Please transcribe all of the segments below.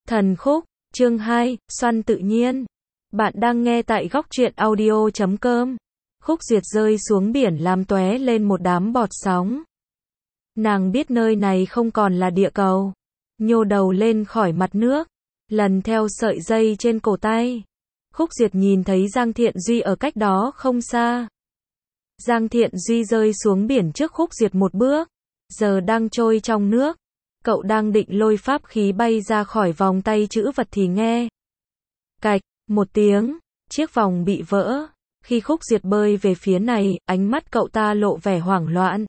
Thần khúc, chương 2, xoăn tự nhiên. Bạn đang nghe tại góc truyện audio.com. Khúc Duyệt rơi xuống biển làm tóe lên một đám bọt sóng. Nàng biết nơi này không còn là địa cầu. Nhô đầu lên khỏi mặt nước, lần theo sợi dây trên cổ tay. Khúc Duyệt nhìn thấy Giang Thiện Duy ở cách đó không xa. Giang Thiện Duy rơi xuống biển trước Khúc Duyệt một bước, giờ đang trôi trong nước. Cậu đang định lôi pháp khí bay ra khỏi vòng tay chữ vật thì nghe cạch một tiếng, chiếc vòng bị vỡ. Khi Khúc Duyệt bơi về phía này, ánh mắt cậu ta lộ vẻ hoảng loạn.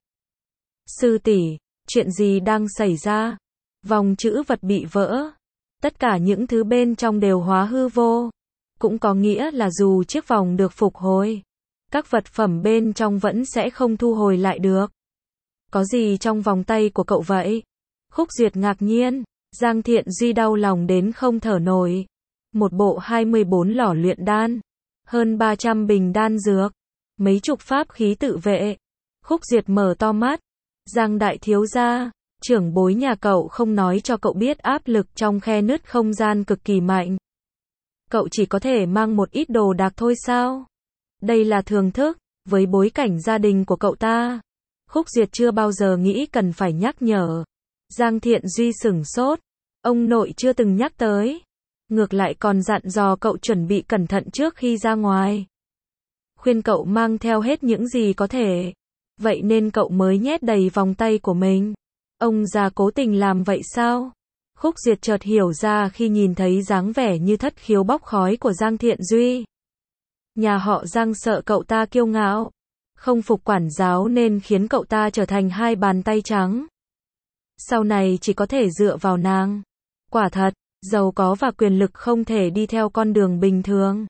Sư tỷ, chuyện gì đang xảy ra? Vòng chữ vật bị vỡ. Tất cả những thứ bên trong đều hóa hư vô. Cũng có nghĩa là dù chiếc vòng được phục hồi, các vật phẩm bên trong vẫn sẽ không thu hồi lại được. Có gì trong vòng tay của cậu vậy? Khúc Duyệt ngạc nhiên. Giang Thiện Duy đau lòng đến không thở nổi. Một bộ 24 lò luyện đan, hơn 300 bình đan dược, mấy chục pháp khí tự vệ. Khúc Duyệt mở to mắt. Giang đại thiếu gia, trưởng bối nhà cậu không nói cho cậu biết áp lực trong khe nứt không gian cực kỳ mạnh. Cậu chỉ có thể mang một ít đồ đạc thôi sao? Đây là thường thức, với bối cảnh gia đình của cậu ta. Khúc Duyệt chưa bao giờ nghĩ cần phải nhắc nhở. Giang Thiện Duy sửng sốt. Ông nội chưa từng nhắc tới. Ngược lại còn dặn dò cậu chuẩn bị cẩn thận trước khi ra ngoài. Khuyên cậu mang theo hết những gì có thể. Vậy nên cậu mới nhét đầy vòng tay của mình. Ông già cố tình làm vậy sao? Khúc Duyệt chợt hiểu ra khi nhìn thấy dáng vẻ như thất khiếu bốc khói của Giang Thiện Duy. Nhà họ Giang sợ cậu ta kiêu ngạo, không phục quản giáo nên khiến cậu ta trở thành hai bàn tay trắng. Sau này chỉ có thể dựa vào nàng. Quả thật, giàu có và quyền lực không thể đi theo con đường bình thường.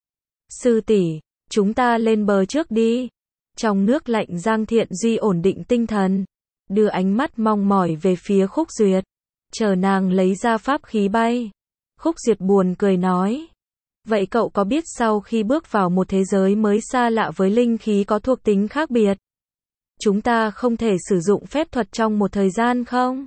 Sư tỷ, chúng ta lên bờ trước đi. Trong nước lạnh Giang Thiện Duy ổn định tinh thần, đưa ánh mắt mong mỏi về phía Khúc Duyệt, chờ nàng lấy ra pháp khí bay. Khúc Duyệt buồn cười nói. Vậy cậu có biết sau khi bước vào một thế giới mới xa lạ với linh khí có thuộc tính khác biệt, chúng ta không thể sử dụng phép thuật trong một thời gian không?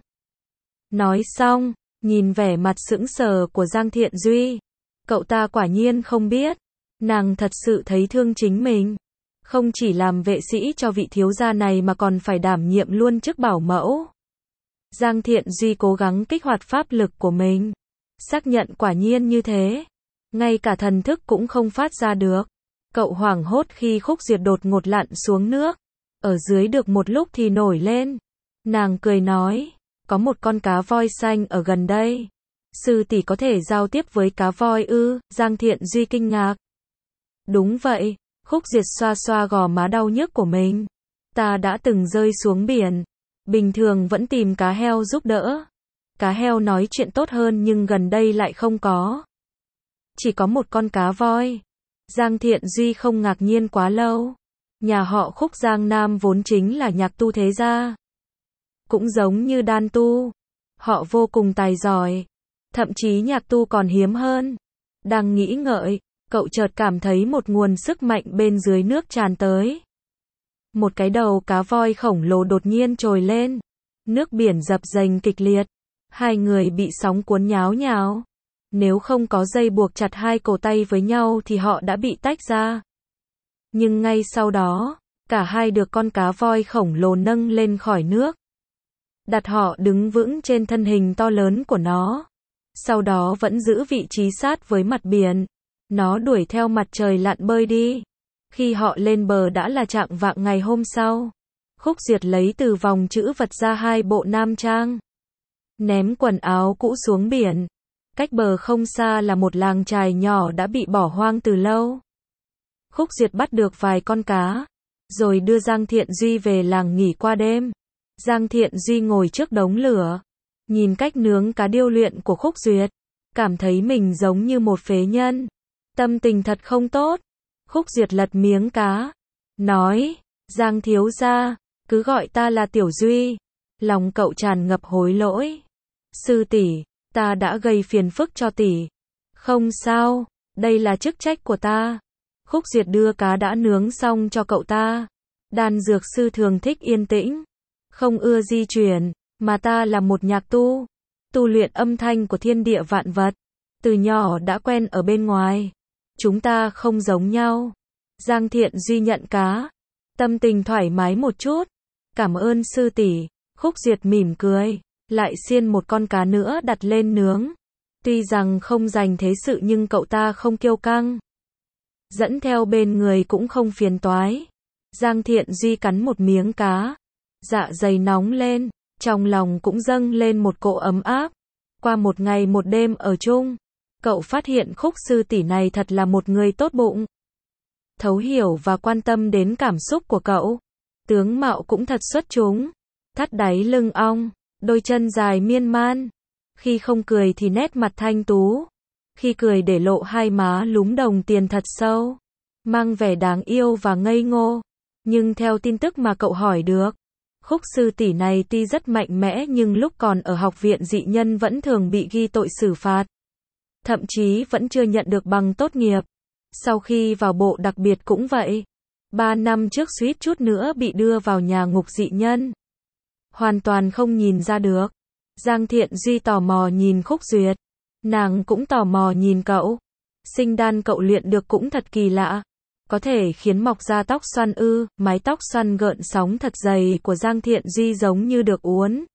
Nói xong, nhìn vẻ mặt sững sờ của Giang Thiện Duy, cậu ta quả nhiên không biết. Nàng thật sự thấy thương chính mình. Không chỉ làm vệ sĩ cho vị thiếu gia này mà còn phải đảm nhiệm luôn chức bảo mẫu. Giang Thiện Duy cố gắng kích hoạt pháp lực của mình. Xác nhận quả nhiên như thế. Ngay cả thần thức cũng không phát ra được. Cậu hoảng hốt khi Khúc Duyệt đột ngột lặn xuống nước. Ở dưới được một lúc thì nổi lên. Nàng cười nói, có một con cá voi xanh ở gần đây. Sư tỷ có thể giao tiếp với cá voi ư? Giang Thiện Duy kinh ngạc. Đúng vậy. Khúc Duyệt xoa xoa gò má đau nhức của mình. Ta đã từng rơi xuống biển. Bình thường vẫn tìm cá heo giúp đỡ. Cá heo nói chuyện tốt hơn nhưng gần đây lại không có. Chỉ có một con cá voi. Giang Thiện Duy không ngạc nhiên quá lâu. Nhà họ Khúc Giang Nam vốn chính là nhạc tu thế gia. Cũng giống như đan tu. Họ vô cùng tài giỏi. Thậm chí nhạc tu còn hiếm hơn. Đang nghĩ ngợi, cậu chợt cảm thấy một nguồn sức mạnh bên dưới nước tràn tới. Một cái đầu cá voi khổng lồ đột nhiên trồi lên. Nước biển dập dềnh kịch liệt. Hai người bị sóng cuốn nháo nhào. Nếu không có dây buộc chặt hai cổ tay với nhau thì họ đã bị tách ra. Nhưng ngay sau đó, cả hai được con cá voi khổng lồ nâng lên khỏi nước. Đặt họ đứng vững trên thân hình to lớn của nó. Sau đó vẫn giữ vị trí sát với mặt biển. Nó đuổi theo mặt trời lặn bơi đi. Khi họ lên bờ đã là chạng vạng ngày hôm sau. Khúc Duyệt lấy từ vòng chữ vật ra hai bộ nam trang. Ném quần áo cũ xuống biển. Cách bờ không xa là một làng chài nhỏ đã bị bỏ hoang từ lâu. Khúc Duyệt bắt được vài con cá, rồi đưa Giang Thiện Duy về làng nghỉ qua đêm. Giang Thiện Duy ngồi trước đống lửa, nhìn cách nướng cá điêu luyện của Khúc Duyệt, cảm thấy mình giống như một phế nhân. Tâm tình thật không tốt. Khúc Duyệt lật miếng cá, nói, Giang thiếu gia, cứ gọi ta là Tiểu Duy. Lòng cậu tràn ngập hối lỗi. Sư tỷ, ta đã gây phiền phức cho tỷ. Không sao, đây là chức trách của ta. Khúc Duyệt đưa cá đã nướng xong cho cậu ta. Đan dược sư thường thích yên tĩnh, không ưa di chuyển, mà ta là một nhạc tu. tu luyện âm thanh của thiên địa vạn vật. Từ nhỏ đã quen ở bên ngoài. Chúng ta không giống nhau. Giang Thiện Duy nhận cá. Tâm tình thoải mái một chút. Cảm ơn sư tỷ. Khúc Duyệt mỉm cười. Lại xiên một con cá nữa đặt lên nướng. Tuy rằng không dành thế sự nhưng cậu ta không kiêu căng. Dẫn theo bên người cũng không phiền toái. Giang Thiện Duy cắn một miếng cá. Dạ dày nóng lên. Trong lòng cũng dâng lên một cỗ ấm áp. Qua một ngày một đêm ở chung, cậu phát hiện Khúc sư tỷ này thật là một người tốt bụng. Thấu hiểu và quan tâm đến cảm xúc của cậu. Tướng mạo cũng thật xuất chúng. Thắt đáy lưng ong, đôi chân dài miên man. Khi không cười thì nét mặt thanh tú. Khi cười để lộ hai má lúm đồng tiền thật sâu. Mang vẻ đáng yêu và ngây ngô. Nhưng theo tin tức mà cậu hỏi được, Khúc sư tỷ này tuy rất mạnh mẽ nhưng lúc còn ở học viện dị nhân vẫn thường bị ghi tội xử phạt. Thậm chí vẫn chưa nhận được bằng tốt nghiệp. Sau khi vào bộ đặc biệt cũng vậy. 3 năm trước suýt chút nữa bị đưa vào nhà ngục dị nhân. Hoàn toàn không nhìn ra được. Giang Thiện Duy tò mò nhìn Khúc Duyệt. Nàng cũng tò mò nhìn cậu. Sinh đan cậu luyện được cũng thật kỳ lạ. Có thể khiến mọc ra tóc xoăn ư? Mái tóc xoăn gợn sóng thật dày của Giang Thiện Duy giống như được uốn.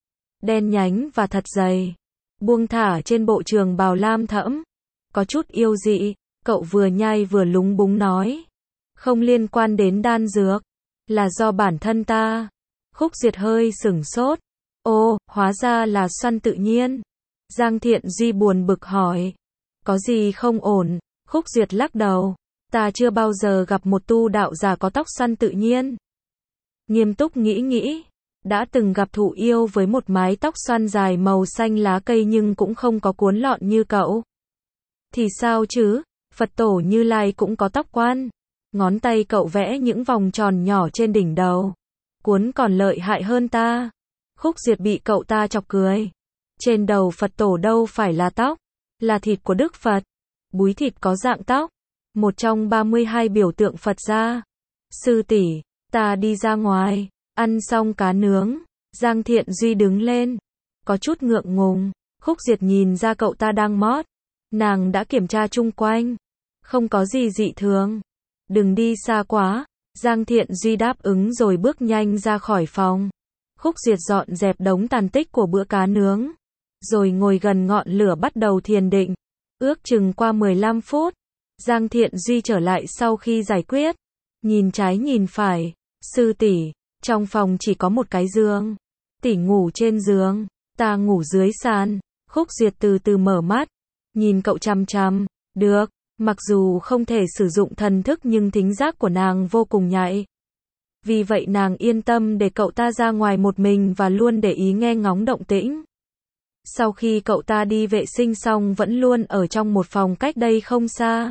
Đen nhánh và thật dày. Buông thả trên bộ trường bào lam thẫm. Có chút yêu dị. Cậu vừa nhai vừa lúng búng nói. Không liên quan đến đan dược. Là do bản thân ta. Khúc Duyệt hơi sửng sốt. Ồ, hóa ra là xoăn tự nhiên. Giang Thiện Duy buồn bực hỏi. Có gì không ổn? Khúc Duyệt lắc đầu. Ta chưa bao giờ gặp một tu đạo giả có tóc xoăn tự nhiên. Nghiêm túc nghĩ. Đã từng gặp thụ yêu với một mái tóc xoăn dài màu xanh lá cây nhưng cũng không có cuốn lọn như cậu. Thì sao chứ? Phật tổ Như Lai cũng có tóc quan. Ngón tay cậu vẽ những vòng tròn nhỏ trên đỉnh đầu. Cuốn còn lợi hại hơn ta. Khúc Duyệt bị cậu ta chọc cười. Trên đầu Phật tổ đâu phải là tóc, là thịt của Đức Phật. Búi thịt có dạng tóc. Một trong 32 biểu tượng Phật gia. Sư tỷ, ta đi ra ngoài. Ăn xong cá nướng. Giang Thiện Duy đứng lên. Có chút ngượng ngùng. Khúc Duyệt nhìn ra cậu ta đang mót. Nàng đã kiểm tra chung quanh. Không có gì dị thường. Đừng đi xa quá. Giang Thiện Duy đáp ứng rồi bước nhanh ra khỏi phòng. Khúc Duyệt dọn dẹp đống tàn tích của bữa cá nướng. Rồi ngồi gần ngọn lửa bắt đầu thiền định. Ước chừng qua 15 phút. Giang Thiện Duy trở lại sau khi giải quyết. Nhìn trái nhìn phải. Sư tỷ, trong phòng chỉ có một cái giường. Tỷ ngủ trên giường, ta ngủ dưới sàn. Khúc Duyệt từ từ mở mắt. Nhìn cậu chằm chằm. Được, mặc dù không thể sử dụng thần thức nhưng thính giác của nàng vô cùng nhạy. Vì vậy nàng yên tâm để cậu ta ra ngoài một mình và luôn để ý nghe ngóng động tĩnh. Sau khi cậu ta đi vệ sinh xong vẫn luôn ở trong một phòng cách đây không xa.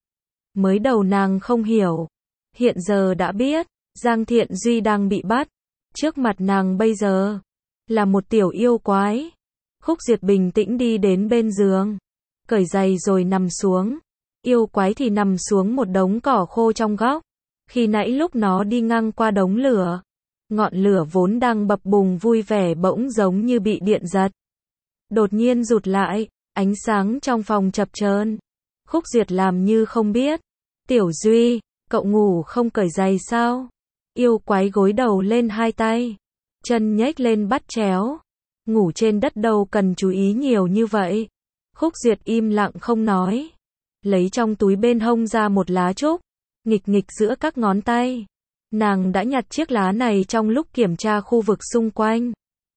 Mới đầu nàng không hiểu. Hiện giờ đã biết, Giang Thiện Duy đang bị bắt. Trước mặt nàng bây giờ là một tiểu yêu quái. Khúc Duyệt bình tĩnh đi đến bên giường. Cởi giày rồi nằm xuống. Yêu quái thì nằm xuống một đống cỏ khô trong góc. Khi nãy lúc nó đi ngang qua đống lửa, ngọn lửa vốn đang bập bùng vui vẻ bỗng giống như bị điện giật. Đột nhiên rụt lại, ánh sáng trong phòng chập chờn. Khúc Duyệt làm như không biết. Tiểu Duy, cậu ngủ không cởi giày sao? Yêu quái gối đầu lên hai tay, chân nhếch lên bắt chéo. Ngủ trên đất đâu cần chú ý nhiều như vậy. Khúc Duyệt im lặng không nói. Lấy trong túi bên hông ra một lá trúc, nghịch nghịch giữa các ngón tay. Nàng đã nhặt chiếc lá này trong lúc kiểm tra khu vực xung quanh.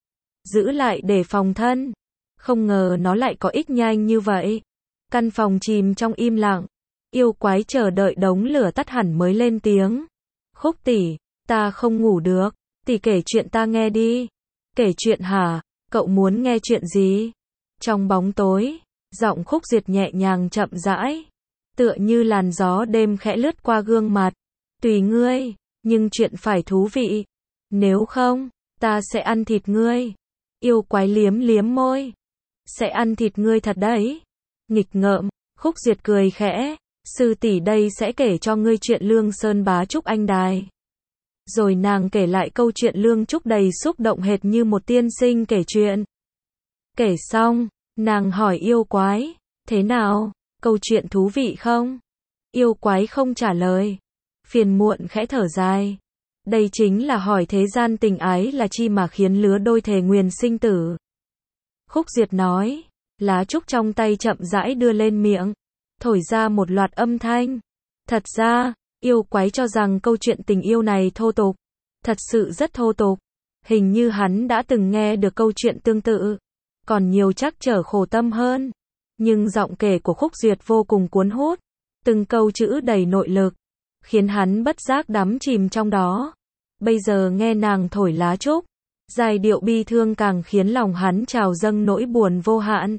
Giữ lại để phòng thân. Không ngờ nó lại có ích nhanh như vậy. Căn phòng chìm trong im lặng. Yêu quái chờ đợi đống lửa tắt hẳn mới lên tiếng. Khúc tỷ, ta không ngủ được. Tỷ kể chuyện ta nghe đi. Kể chuyện hả? Cậu muốn nghe chuyện gì? Trong bóng tối, giọng Khúc Duyệt nhẹ nhàng chậm rãi. Tựa như làn gió đêm khẽ lướt qua gương mặt. Tùy ngươi, nhưng chuyện phải thú vị. Nếu không, ta sẽ ăn thịt ngươi. Yêu quái liếm liếm môi. Sẽ ăn thịt ngươi thật đấy. Nghịch ngợm, Khúc Duyệt cười khẽ. Sư tỷ đây sẽ kể cho ngươi chuyện Lương Sơn bá trúc anh đài. Rồi nàng kể lại câu chuyện Lương Trúc đầy xúc động hệt như một tiên sinh kể chuyện. Kể xong, nàng hỏi yêu quái, thế nào, câu chuyện thú vị không? Yêu quái không trả lời. Phiền muộn khẽ thở dài. Đây chính là hỏi thế gian tình ái là chi mà khiến lứa đôi thề nguyền sinh tử. Khúc Duyệt nói, lá trúc trong tay chậm rãi đưa lên miệng, thổi ra một loạt âm thanh. Thật ra, yêu quái cho rằng câu chuyện tình yêu này thô tục. Thật sự rất thô tục. Hình như hắn đã từng nghe được câu chuyện tương tự. Còn nhiều trắc trở khổ tâm hơn. Nhưng giọng kể của Khúc Duyệt vô cùng cuốn hút. Từng câu chữ đầy nội lực. Khiến hắn bất giác đắm chìm trong đó. Bây giờ nghe nàng thổi lá trúc. Giai điệu bi thương càng khiến lòng hắn trào dâng nỗi buồn vô hạn.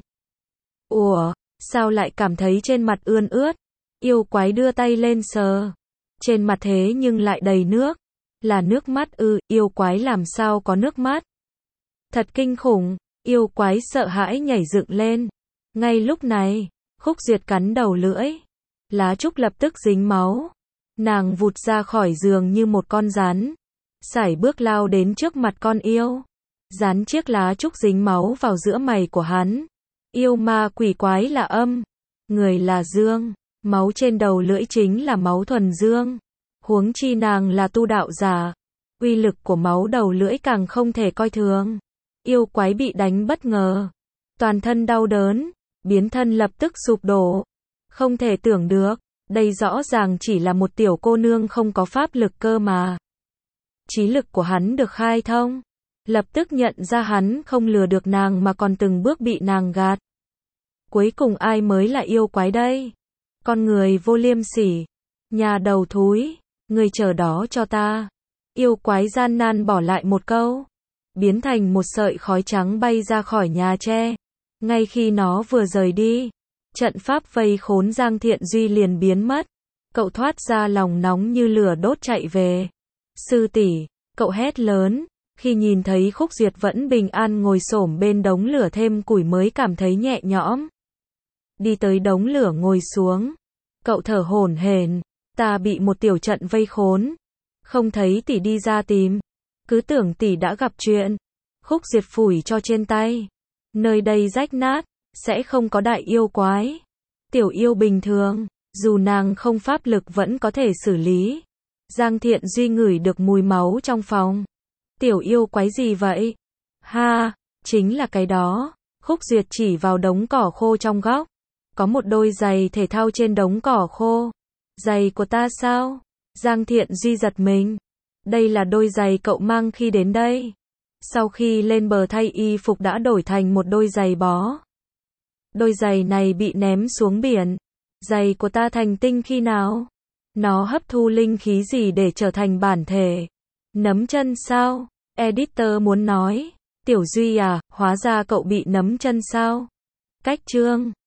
Ủa, sao lại cảm thấy trên mặt ươn ướt? Yêu quái đưa tay lên sờ. Trên mặt thế nhưng lại đầy nước. Là nước mắt ư? Yêu quái làm sao có nước mắt? Thật kinh khủng. Yêu quái sợ hãi nhảy dựng lên. Ngay lúc này, Khúc Duyệt cắn đầu lưỡi. Lá trúc lập tức dính máu. Nàng vụt ra khỏi giường như một con rắn. Sải bước lao đến trước mặt con yêu. Dán chiếc lá trúc dính máu vào giữa mày của hắn. Yêu ma quỷ quái là âm. Người là dương. Máu trên đầu lưỡi chính là máu thuần dương. Huống chi nàng là tu đạo giả. Uy lực của máu đầu lưỡi càng không thể coi thường. Yêu quái bị đánh bất ngờ. Toàn thân đau đớn. Biến thân lập tức sụp đổ. Không thể tưởng được. Đây rõ ràng chỉ là một tiểu cô nương không có pháp lực cơ mà. Trí lực của hắn được khai thông. Lập tức nhận ra hắn không lừa được nàng mà còn từng bước bị nàng gạt. Cuối cùng ai mới là yêu quái đây? Con người vô liêm sỉ. Nhà đầu thúi. Người chờ đó cho ta. Yêu quái gian nan bỏ lại một câu. Biến thành một sợi khói trắng bay ra khỏi nhà tre. Ngay khi nó vừa rời đi, trận pháp vây khốn Giang Thiện Duy liền biến mất. Cậu thoát ra lòng nóng như lửa đốt chạy về. Sư tỷ, cậu hét lớn. Khi nhìn thấy Khúc Duyệt vẫn bình an ngồi xổm bên đống lửa thêm củi mới cảm thấy nhẹ nhõm. Đi tới đống lửa ngồi xuống. Cậu thở hổn hển. Ta bị một tiểu trận vây khốn. Không thấy tỷ đi ra tìm. Cứ tưởng tỷ đã gặp chuyện. Khúc Duyệt phủi cho trên tay. Nơi đây rách nát. Sẽ không có đại yêu quái. Tiểu yêu bình thường. Dù nàng không pháp lực vẫn có thể xử lý. Giang Thiện Duy ngửi được mùi máu trong phòng. Tiểu yêu quái gì vậy? Ha, chính là cái đó. Khúc Duyệt chỉ vào đống cỏ khô trong góc. Có một đôi giày thể thao trên đống cỏ khô. Giày của ta sao? Giang Thiện Duy giật mình. Đây là đôi giày cậu mang khi đến đây. Sau khi lên bờ thay y phục đã đổi thành một đôi giày bó. Đôi giày này bị ném xuống biển. Giày của ta thành tinh khi nào? Nó hấp thu linh khí gì để trở thành bản thể? Nấm chân sao? Editor muốn nói. Tiểu Duy à, hóa ra cậu bị nấm chân sao? Cách chương